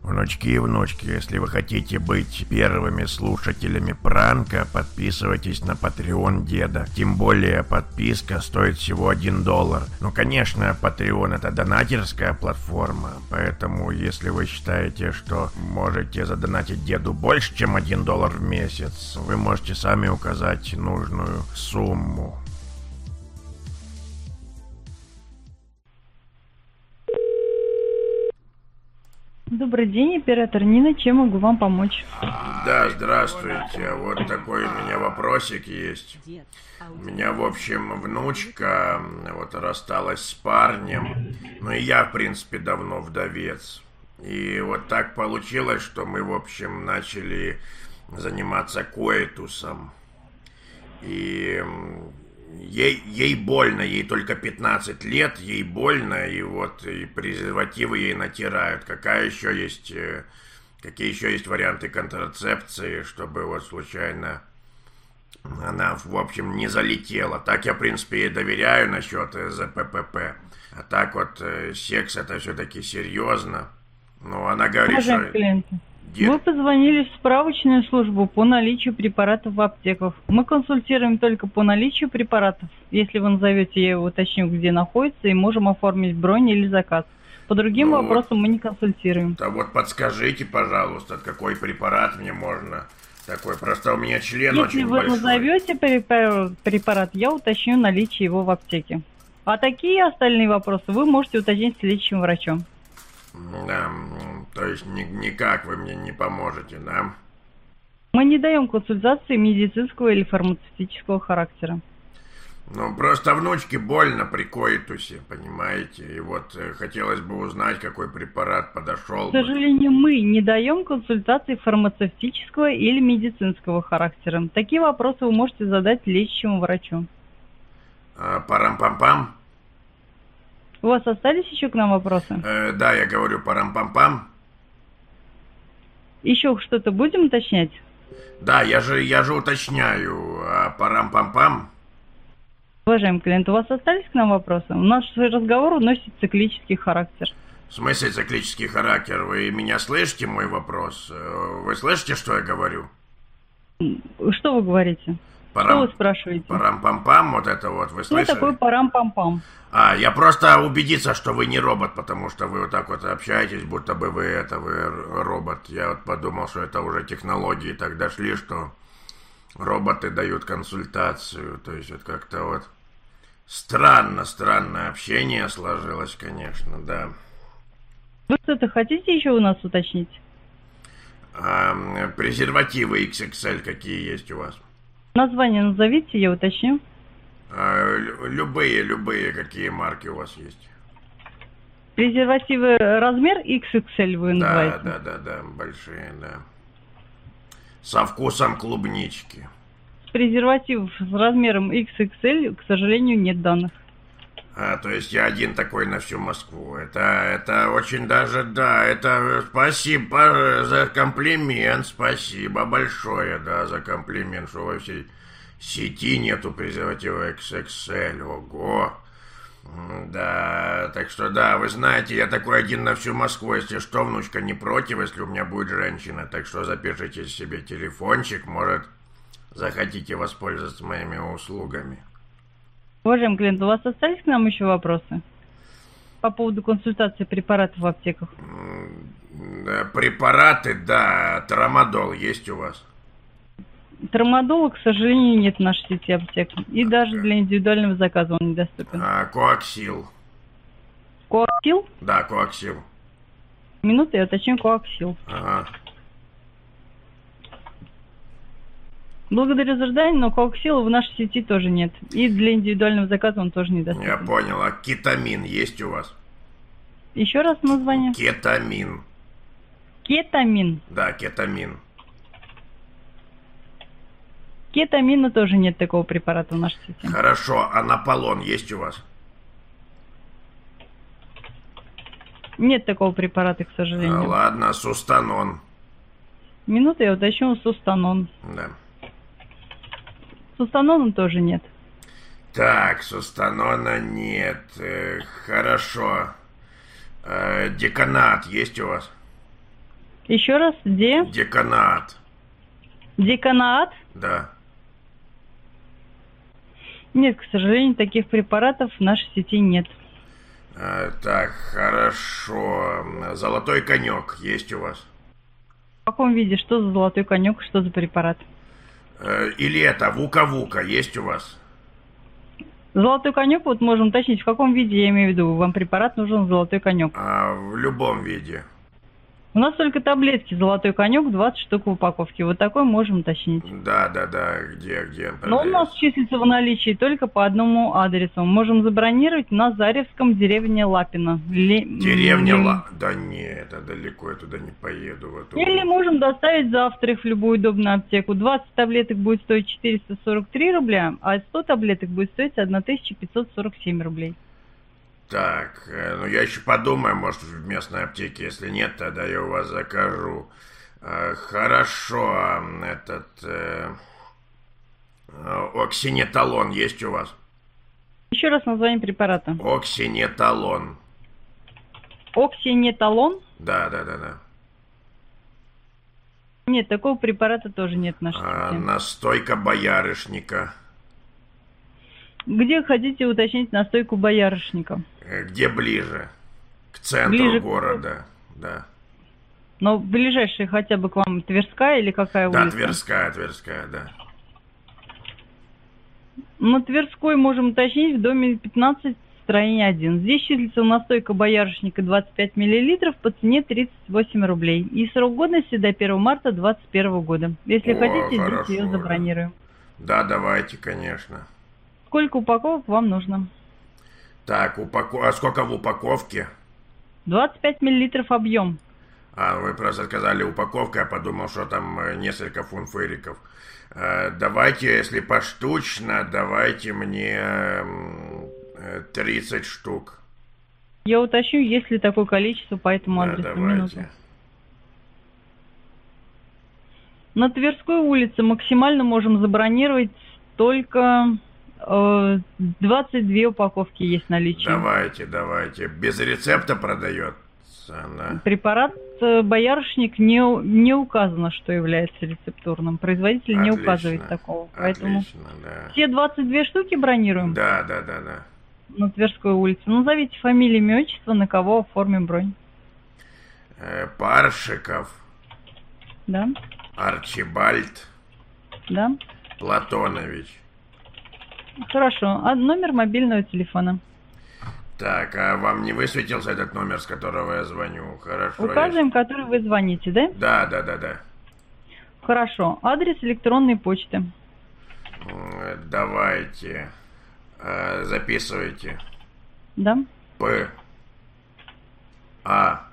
Внучки и внучки, если вы хотите быть первыми слушателями пранка, подписывайтесь на Patreon деда. Тем более подписка стоит всего $1. Ну, конечно, Patreon это донатерская платформа, поэтому если вы считаете, что можете задонатить деду больше, чем $1 в месяц, вы можете сами указать нужную сумму. Добрый день, оператор Нина, чем могу вам помочь? Да, здравствуйте. Вот такой у меня вопросик есть. У меня, в общем, внучка вот рассталась с парнем. Ну и я, в принципе, давно вдовец. И вот так получилось, что мы, в общем, начали заниматься коитусом. И ей больно, ей только 15 лет, ей больно, и вот и презервативы ей натирают. Какие еще есть варианты контрацепции, чтобы вот случайно она, в общем, не залетела. Так я, в принципе, ей доверяю насчет ЗППП. А так вот, секс это все-таки серьезно. Ну, она говорит, Уважаемые клиенты, вы позвонили в справочную службу по наличию препаратов в аптеках. Мы консультируем только по наличию препаратов. Если вы назовете, я его уточню, где находится, и можем оформить бронь или заказ. По другим вопросам мы не консультируем. Да вот подскажите, пожалуйста, какой препарат мне можно такой. Просто у меня член очень большой. Если вы назовете препарат, я уточню наличие его в аптеке. А такие остальные вопросы вы можете уточнить с лечащим врачом. Да, то есть никак вы мне не поможете, да? Мы не даем консультации медицинского или фармацевтического характера. Ну, просто внучке больно при коитусе, понимаете? И вот хотелось бы узнать, какой препарат подошел. К сожалению, мы не даем консультации фармацевтического или медицинского характера. Такие вопросы вы можете задать лечащему врачу. Парам-пам-пам? У вас остались еще к нам вопросы? Да, я говорю парам-пам-пам. Еще что-то будем уточнять? Да, я же уточняю. Парам-пам-пам? Уважаемый клиент, у вас остались к нам вопросы? Наш разговор носит циклический характер. В смысле циклический характер? Вы меня слышите, мой вопрос? Вы слышите, что я говорю? Что вы говорите? Что вы спрашиваете? Парам-пам-пам, вот это вот, вы слышали? Что такое парам-пам-пам? Я просто убедиться, что вы не робот, потому что вы вот так вот общаетесь, будто бы вы робот. Я вот подумал, что это уже технологии так дошли, что роботы дают консультацию. То есть вот как-то вот странное общение сложилось, конечно, да. Вы что-то хотите еще у нас уточнить? Презервативы XXL какие есть у вас? Название назовите, я уточню. Любые, какие марки у вас есть. Презервативы размер XXL вы называете? Да, большие, да. Со вкусом клубнички. Презервативов с размером XXL, к сожалению, нет данных. То есть я один такой на всю Москву. Это очень даже, да, это спасибо за комплимент, спасибо большое, да, за комплимент, что во всей сети нету презерватива XXL, ого. Да, так что да, вы знаете, я такой один на всю Москву, если что, внучка не против, если у меня будет женщина, так что запишите себе телефончик, может, захотите воспользоваться моими услугами. Уважаемый клиент, у вас остались к нам еще вопросы? По поводу консультации препаратов в аптеках? Препараты, да, трамадол есть у вас? Трамадола, к сожалению, нет в нашей сети аптек. И даже для индивидуального заказа он недоступен. Коаксил? Коаксил? Да, коаксил. Минуту, я уточню коаксил. Ага. Благодарю за ожидание, но коаксила в нашей сети тоже нет. И для индивидуального заказа он тоже недоступен. Я понял. А кетамин есть у вас? Еще раз название. Кетамин. Кетамин. Да, кетамин. Кетамина тоже нет такого препарата в нашей сети. Хорошо. Анаполон есть у вас? Нет такого препарата, к сожалению. Ладно, сустанон. Минуту, я уточню сустанон. Да. Сустанона тоже нет. Так, сустанона нет. Хорошо. Деканат есть у вас? Еще раз, где? Деканат. Деканат? Да. Нет, к сожалению, таких препаратов в нашей сети нет. Так, хорошо. Золотой конек есть у вас? В каком виде? Что за золотой конек? Что за препарат? Или это вука-вука есть у вас? Золотой конек, вот можем уточнить, в каком виде, я имею в виду, вам препарат нужен золотой конек? В любом виде. У нас только таблетки золотой конек, 20 штук в упаковке. Вот такой можем уточнить. Да. Где? Но у нас числится в наличии только по одному адресу. Можем забронировать на Заревском, деревня Лапино. Да нет, это далеко, я туда не поеду. Или можем доставить завтра их в любую удобную аптеку. 20 таблеток будет стоить 443 рубля, а 100 таблеток будет стоить 1547 рублей. Так, ну я еще подумаю, может, в местной аптеке. Если нет, тогда я у вас закажу. Хорошо, оксинетолон есть у вас? Еще раз название препарата. Оксинетолон. Оксинетолон? Да. Нет, такого препарата тоже нет в нашей сети. Настойка боярышника. Где хотите уточнить настойку боярышника? Где ближе? К центру города, да. Но ближайшая хотя бы к вам Тверская или какая улица? Да, Тверская, да. На Тверской можем уточнить в доме 15, строение 1. Здесь числится настойка боярышника 25 мл по цене 38 рублей. И срок годности до 1 марта 2021 года. Если хотите, идите, ее забронируем. Да, давайте, конечно. Сколько упаковок вам нужно? Так, а сколько в упаковке? 25 миллилитров объем. Вы просто сказали упаковка, я подумал, что там несколько фунфыриков. Давайте, если поштучно, давайте мне 30 штук. Я уточню, есть ли такое количество по этому адресу. Да, давайте. На Тверской улице максимально можем забронировать только 22 упаковки есть в наличии. Давайте. Без рецепта продается она. Препарат боярышник не указано, что является рецептурным. Производитель не указывает такого. Поэтому да. Все 22 штуки бронируем? Да. На Тверской улице. Назовите фамилию, имя, отчество, на кого оформим бронь. Паршиков. Да. Арчибальд. Да. Платонович. Хорошо. А номер мобильного телефона? Так, а вам не высветился этот номер, с которого я звоню? Хорошо. Указываем, который вы звоните, да? Да. Хорошо. Адрес электронной почты? Давайте. Записывайте. Да. П. А.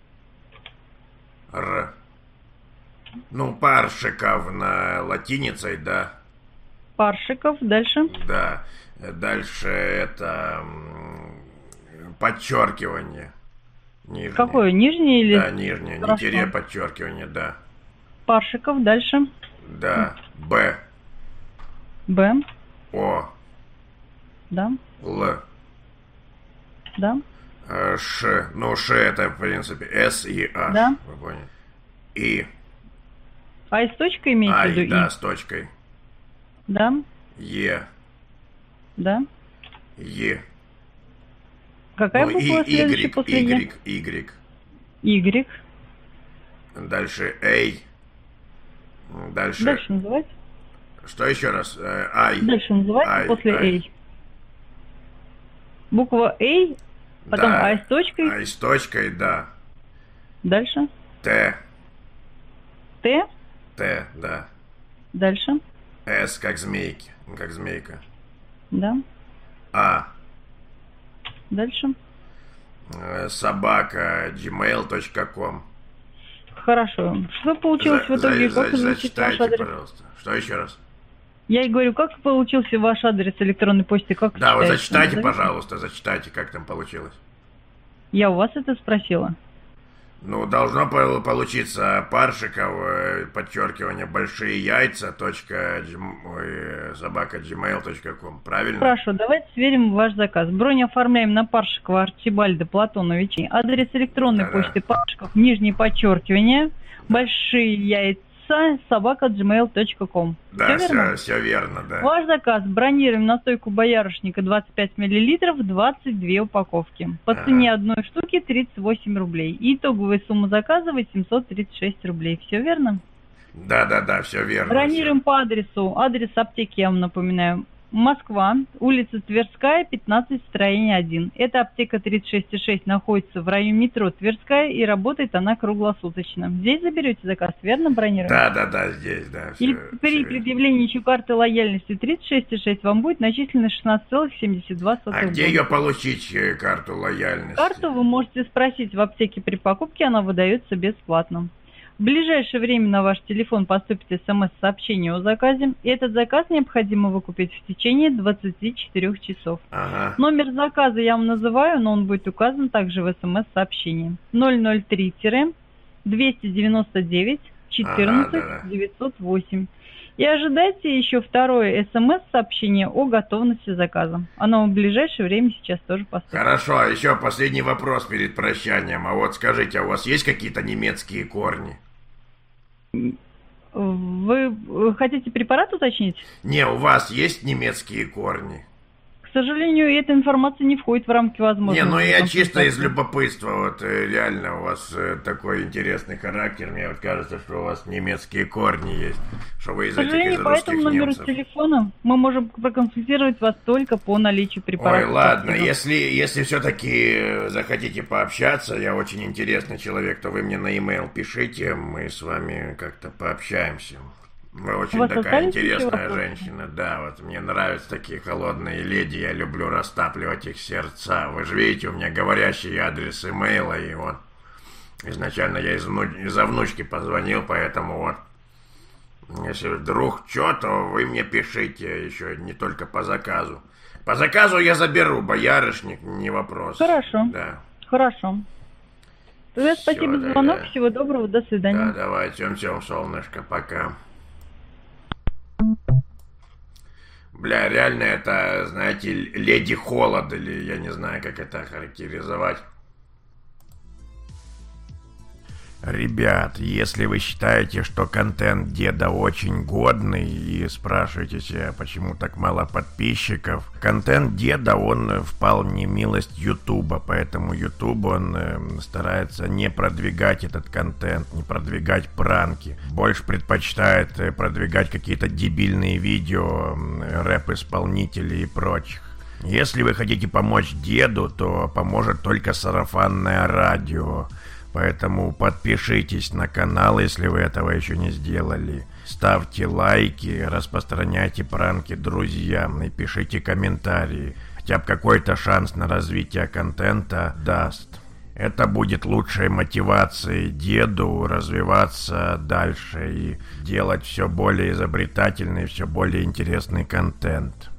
Р. Ну, Паршиков на латиницей, да. Паршиков, дальше? Да. Дальше это подчеркивание. Нижнее. Какое? Нижнее или? Да, нижнее. Хорошо. Не тире, подчеркивание, да. Паршиков, дальше? Да. Б. Б. О. Да. Л. Да. Ш. Ну, Ш это, в принципе, С и А. Да. Вы поняли. И. А и с точкой имеете в виду? Да, с точкой. Да. Е. Да. Е. Какая буква следующая после Е? Y. Дальше Эй. Дальше называйте. Что еще раз? Ай. Дальше называйте после Эй. Буква А, потом да. А с точкой. А с точкой, да. Дальше. Т. Т. Т, да. Дальше. С как змейки, как змейка. Да. А. Дальше. Собака gmail.com. Хорошо. Что получилось в итоге? Как звучит ваш адрес? Пожалуйста. Что еще раз? Я и говорю, как получился ваш адрес электронной почты? Как да, вы зачитайте, пожалуйста, как там получилось. Я у вас это спросила. Ну, должно получиться Паршиков, подчеркивание, большие яйца, собака gmail.com, правильно? Хорошо, давайте сверим ваш заказ. Бронь оформляем на Паршикова Арчибальда Платоновича. Адрес электронной почты Паршиков, нижнее подчеркивание, большие яйца, собака gmail.com. Да, все верно, да. Ваш заказ бронируем на стойку боярышника 25 мл, 22 упаковки. По цене одной штуки 38 рублей. Итоговая сумма заказа 836 рублей. Все верно? Да, все верно. Бронируем по адресу. Адрес аптеки, я вам напоминаю. Москва, улица Тверская, 15, строение 1. Эта аптека 36,6 находится в районе метро Тверская, и работает она круглосуточно. Здесь заберете заказ, верно, бронируем? Да, здесь, да. И при предъявлении еще карты лояльности 36,6 вам будет начислено 16,72 А где ее получить, карту лояльности? Карту вы можете спросить в аптеке при покупке, она выдается бесплатно. В ближайшее время на ваш телефон поступит смс-сообщение о заказе, и этот заказ необходимо выкупить в течение 24 часов. Номер заказа я вам называю, но он будет указан также в смс-сообщении. 003-299-14-908. И ожидайте еще второе смс-сообщение о готовности заказа. Оно в ближайшее время сейчас тоже поступит. Хорошо, а еще последний вопрос перед прощанием. А вот скажите, а у вас есть какие-то немецкие корни? Вы хотите препарат уточнить? Не, у вас есть немецкие корни? К сожалению, эта информация не входит в рамки возможностей. Не, ну я чисто из любопытства, вот реально у вас такой интересный характер, мне вот кажется, что у вас немецкие корни есть, что вы из этих, из русских немцев. По этому номеру телефона мы можем проконсультировать вас только по наличию препаратов. Ой, ладно, если все-таки захотите пообщаться, я очень интересный человек, то вы мне на e-mail пишите, мы с вами как-то пообщаемся. Вы очень такая интересная женщина, да, вот мне нравятся такие холодные леди, я люблю растапливать их сердца. Вы же видите, у меня говорящий адрес имейла, и вот изначально я из-за внучки позвонил, поэтому вот, если вдруг что, то вы мне пишите еще не только по заказу. По заказу я заберу, боярышник, не вопрос. Хорошо, да. Хорошо. Тогда спасибо за звонок, да. Всего доброго, до свидания. Да, давай, тем-тем, солнышко, пока. Бля, реально это, знаете, леди холод, или я не знаю, как это характеризовать. Ребят, если вы считаете, что контент деда очень годный и спрашиваете себя, почему так мало подписчиков, контент деда, он вполне милость Ютуба, поэтому Ютуб, он старается не продвигать этот контент, не продвигать пранки, больше предпочитает продвигать какие-то дебильные видео, рэп-исполнителей и прочих. Если вы хотите помочь деду, то поможет только сарафанное радио. Поэтому подпишитесь на канал, если вы этого еще не сделали. Ставьте лайки, распространяйте пранки друзьям и пишите комментарии. Хотя бы какой-то шанс на развитие контента даст. Это будет лучшей мотивацией деду развиваться дальше и делать все более изобретательный, все более интересный контент.